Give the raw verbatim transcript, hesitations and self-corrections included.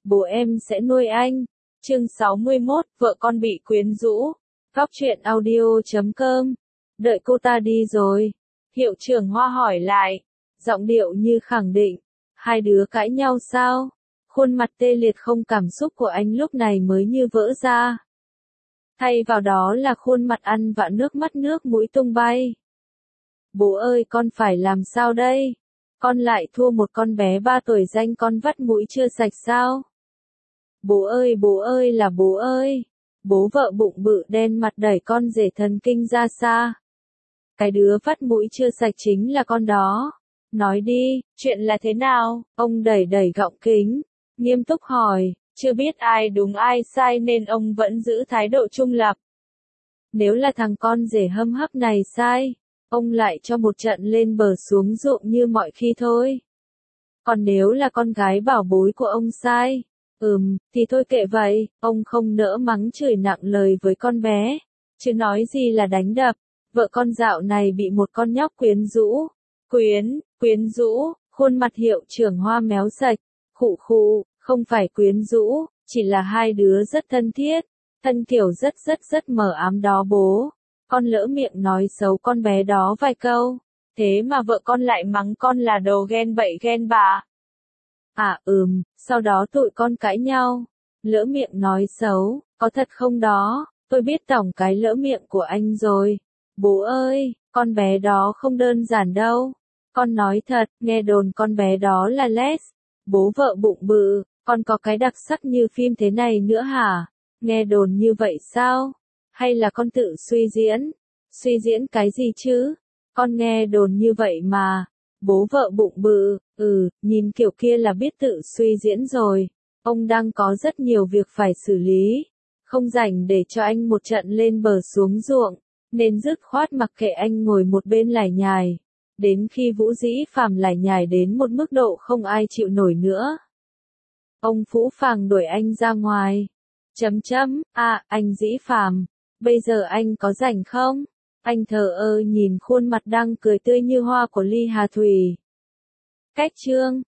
bố em sẽ nuôi anh. Chương sáu mươi mốt, vợ con bị quyến rũ. Góc truyện audio chấm com. Đợi cô ta đi rồi. Hiệu trưởng Hoa hỏi lại. Giọng điệu như khẳng định. Hai đứa cãi nhau sao? Khuôn mặt tê liệt không cảm xúc của anh lúc này mới như vỡ ra. Thay vào đó là khuôn mặt ăn vạ nước mắt nước mũi tung bay. Bố ơi, con phải làm sao đây? Con lại thua một con bé ba tuổi danh con vắt mũi chưa sạch sao? Bố ơi, bố ơi là bố ơi. Bố vợ bụng bự đen mặt đẩy con rể thần kinh ra xa. Cái đứa vắt mũi chưa sạch chính là con đó. Nói đi, chuyện là thế nào? Ông đẩy đẩy gọng kính, nghiêm túc hỏi, chưa biết ai đúng ai sai nên ông vẫn giữ thái độ trung lập. Nếu là thằng con rể hâm hấp này sai, ông lại cho một trận lên bờ xuống ruộng như mọi khi thôi. Còn nếu là con gái bảo bối của ông sai, ừm, thì thôi kệ vậy, ông không nỡ mắng chửi nặng lời với con bé, chứ nói gì là đánh đập. Vợ con dạo này bị một con nhóc quyến rũ. Quyến, quyến rũ, khuôn mặt hiệu trưởng Hoa méo sạch, khụ khụ, không phải quyến rũ, chỉ là hai đứa rất thân thiết, thân kiểu rất rất rất mờ ám đó bố. Con lỡ miệng nói xấu con bé đó vài câu, thế mà vợ con lại mắng con là đồ ghen bậy ghen bạ. À ừm, sau đó tụi con cãi nhau, lỡ miệng nói xấu, có thật không đó, tôi biết tổng cái lỡ miệng của anh rồi. Bố ơi, con bé đó không đơn giản đâu. Con nói thật, nghe đồn con bé đó là les. Bố vợ bụng bự, con có cái đặc sắc như phim thế này nữa hả? Nghe đồn như vậy sao? Hay là con tự suy diễn? Suy diễn cái gì chứ? Con nghe đồn như vậy mà. Bố vợ bụng bự, ừ, nhìn kiểu kia là biết tự suy diễn rồi. Ông đang có rất nhiều việc phải xử lý. Không rảnh để cho anh một trận lên bờ xuống ruộng. Nên dứt khoát mặc kệ anh ngồi một bên lải nhải. Đến khi Vũ Dĩ Phàm lải nhải đến một mức độ không ai chịu nổi nữa. Ông phũ phàng đuổi anh ra ngoài. Chấm chấm, à, anh Dĩ Phàm, bây giờ anh có rảnh không? Anh thờ ơ nhìn khuôn mặt đang cười tươi như hoa của Ly Hà Thủy. Cách chương.